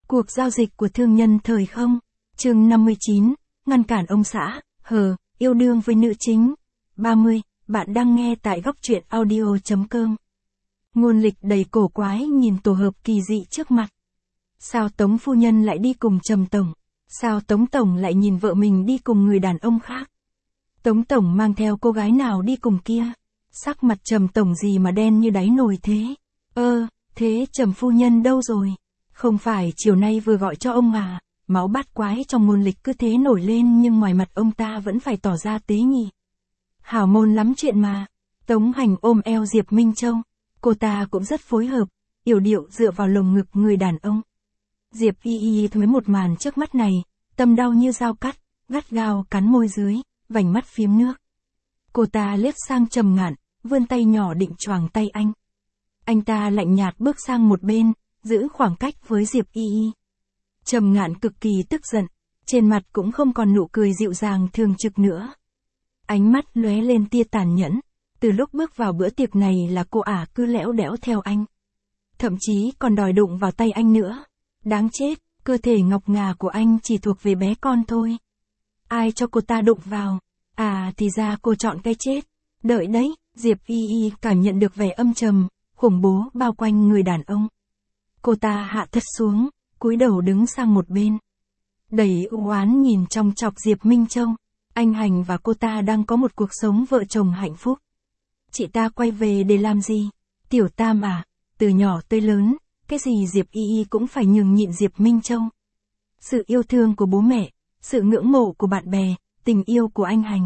Cuộc giao dịch của thương nhân thời không. Chương 59, ngăn cản ông xã, yêu đương với nữ chính. 30, bạn đang nghe tại góc truyện audio.com. Ngôn Lịch đầy cổ quái nhìn tổ hợp kỳ dị trước mặt. Sao Tống phu nhân lại đi cùng Trầm tổng? Sao Tống tổng lại nhìn vợ mình đi cùng người đàn ông khác? Tống tổng mang theo cô gái nào đi cùng kia? Sắc mặt Trầm tổng gì mà đen như đáy nồi thế? Thế Trầm phu nhân đâu rồi? Không phải chiều nay vừa gọi cho ông à? Máu bát quái trong Ngôn Lịch cứ thế nổi lên nhưng ngoài mặt ông ta vẫn phải tỏ ra tế nhị. Hảo môn lắm chuyện mà. Tống Hành ôm eo Diệp Minh Châu. Cô ta cũng rất phối hợp, yểu điệu dựa vào lồng ngực người đàn ông. Diệp Y thấy một màn trước mắt này, tâm đau như dao cắt, gắt gao cắn môi dưới, vành mắt phiếm nước. Cô ta liếc sang Trầm Ngạn, vươn tay nhỏ định choàng tay anh. Anh ta lạnh nhạt bước sang một bên, giữ khoảng cách với Diệp Y. Trầm Ngạn cực kỳ tức giận, trên mặt cũng không còn nụ cười dịu dàng thường trực nữa. Ánh mắt lóe lên tia tàn nhẫn, từ lúc bước vào bữa tiệc này là cô ả cứ lẽo đẽo theo anh. Thậm chí còn đòi đụng vào tay anh nữa. Đáng chết, cơ thể ngọc ngà của anh chỉ thuộc về bé con thôi. Ai cho cô ta đụng vào? Thì ra cô chọn cái chết. Đợi đấy, Diệp Y cảm nhận được vẻ âm trầm, khủng bố bao quanh người đàn ông. Cô ta hạ thấp xuống, cúi đầu đứng sang một bên. Đầy u oán nhìn trong chọc Diệp Minh Châu. Anh Hành và cô ta đang có một cuộc sống vợ chồng hạnh phúc. Chị ta quay về để làm gì? Tiểu Tam à, từ nhỏ tới lớn, cái gì Diệp Y cũng phải nhường nhịn Diệp Minh Châu. Sự yêu thương của bố mẹ, sự ngưỡng mộ của bạn bè, tình yêu của anh Hành.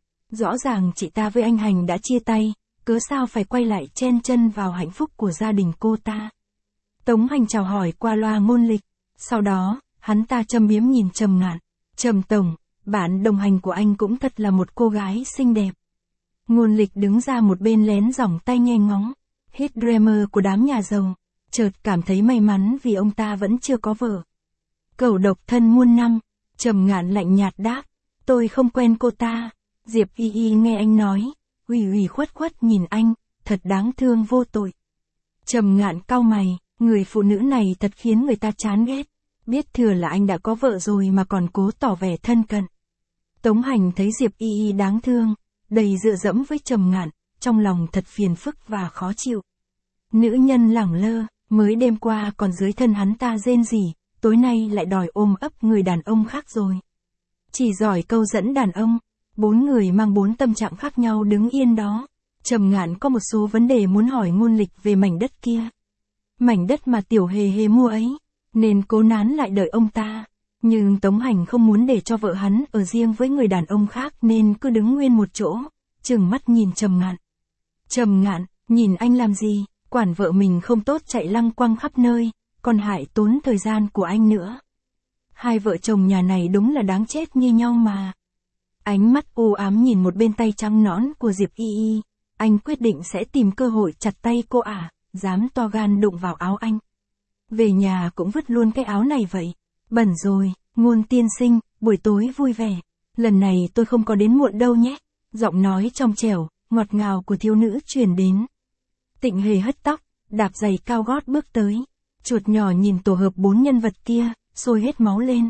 Rõ ràng chị ta với anh Hành đã chia tay, cớ sao phải quay lại chen chân vào hạnh phúc của gia đình cô ta. Tống Hành chào hỏi qua loa Ngôn Lịch, sau đó, hắn ta châm biếm nhìn Trầm Ngạn. Trầm tổng, bạn đồng hành của anh cũng thật là một cô gái xinh đẹp. Ngôn Lịch đứng ra một bên lén giỏng tay nghe ngóng. Hit dreamer của đám nhà giàu, chợt cảm thấy may mắn vì ông ta vẫn chưa có vợ. Cẩu độc thân muôn năm. Trầm Ngạn lạnh nhạt đáp, tôi không quen cô ta. Diệp Y nghe anh nói, ủy khuất nhìn anh, thật đáng thương vô tội. Trầm Ngạn cau mày, người phụ nữ này thật khiến người ta chán ghét. Biết thừa là anh đã có vợ rồi mà còn cố tỏ vẻ thân cận. Tống Hành thấy Diệp Y đáng thương, đầy dựa dẫm với Trầm Ngạn, trong lòng thật phiền phức và khó chịu. Nữ nhân lẳng lơ, mới đêm qua còn dưới thân hắn ta rên rỉ, tối nay lại đòi ôm ấp người đàn ông khác rồi. Chỉ giỏi câu dẫn đàn ông, bốn người mang bốn tâm trạng khác nhau đứng yên đó. Trầm Ngạn có một số vấn đề muốn hỏi Ngôn Lịch về mảnh đất kia. Mảnh đất mà Tiểu Hề mua ấy, nên cố nán lại đợi ông ta. Nhưng Tống Hành không muốn để cho vợ hắn ở riêng với người đàn ông khác nên cứ đứng nguyên một chỗ, trừng mắt nhìn Trầm Ngạn. Trầm Ngạn, nhìn anh làm gì? Quản vợ mình không tốt chạy lăng quăng khắp nơi, còn hại tốn thời gian của anh nữa. Hai vợ chồng nhà này đúng là đáng chết như nhau mà. Ánh mắt u ám nhìn một bên tay trắng nõn của Diệp Y, anh quyết định sẽ tìm cơ hội chặt tay cô ả, dám to gan đụng vào áo anh. Về nhà cũng vứt luôn cái áo này vậy. Bẩn rồi, Ngôn tiên sinh, buổi tối vui vẻ. Lần này tôi không có đến muộn đâu nhé. Giọng nói trong trẻo, ngọt ngào của thiếu nữ truyền đến. Tịnh Hề hất tóc, đạp giày cao gót bước tới. Chuột nhỏ nhìn tổ hợp bốn nhân vật kia, sôi hết máu lên.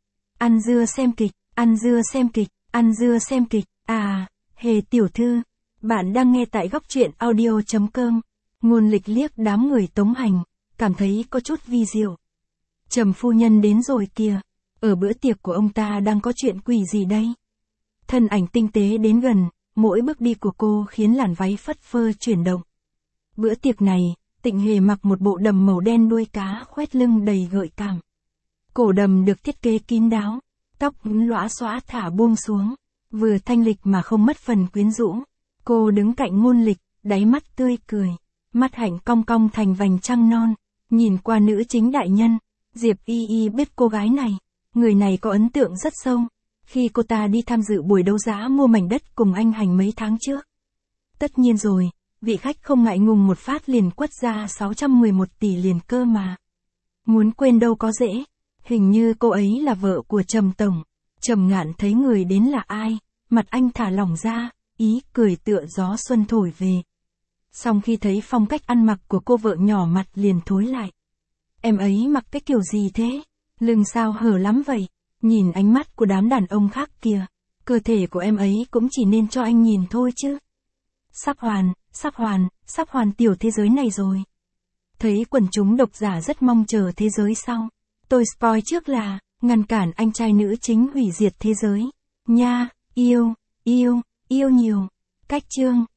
Ăn dưa xem kịch, ăn dưa xem kịch, ăn dưa xem kịch. Hề tiểu thư, bạn đang nghe tại góc truyện audio.com. Ngôn Lịch liếc đám người Tống Hành, cảm thấy có chút vi diệu. Trầm phu nhân đến rồi kìa, ở bữa tiệc của ông ta đang có chuyện quỷ gì đây? Thân ảnh tinh tế đến gần, mỗi bước đi của cô khiến làn váy phất phơ chuyển động. Bữa tiệc này, Tịnh Hề mặc một bộ đầm màu đen đuôi cá khoét lưng đầy gợi cảm. Cổ đầm được thiết kế kín đáo, tóc lõa xõa thả buông xuống, vừa thanh lịch mà không mất phần quyến rũ. Cô đứng cạnh Ngôn Lịch, đáy mắt tươi cười, mắt hạnh cong cong thành vành trăng non, nhìn qua nữ chính đại nhân. Diệp Y biết cô gái này, người này có ấn tượng rất sâu, khi cô ta đi tham dự buổi đấu giá mua mảnh đất cùng anh Hành mấy tháng trước. Tất nhiên rồi, vị khách không ngại ngùng một phát liền quất ra 611 tỷ liền cơ mà. Muốn quên đâu có dễ, hình như cô ấy là vợ của Trầm tổng. Trầm Ngạn thấy người đến là ai, mặt anh thả lỏng ra, ý cười tựa gió xuân thổi về. Song khi thấy phong cách ăn mặc của cô vợ nhỏ mặt liền thối lại. Em ấy mặc cái kiểu gì thế? Lưng sao hở lắm vậy? Nhìn ánh mắt của đám đàn ông khác kìa. Cơ thể của em ấy cũng chỉ nên cho anh nhìn thôi chứ. Sắp hoàn tiểu thế giới này rồi. Thấy quần chúng độc giả rất mong chờ thế giới sau. Tôi spoil trước là, ngăn cản anh trai nữ chính hủy diệt thế giới. Nha, yêu nhiều. Cách chương.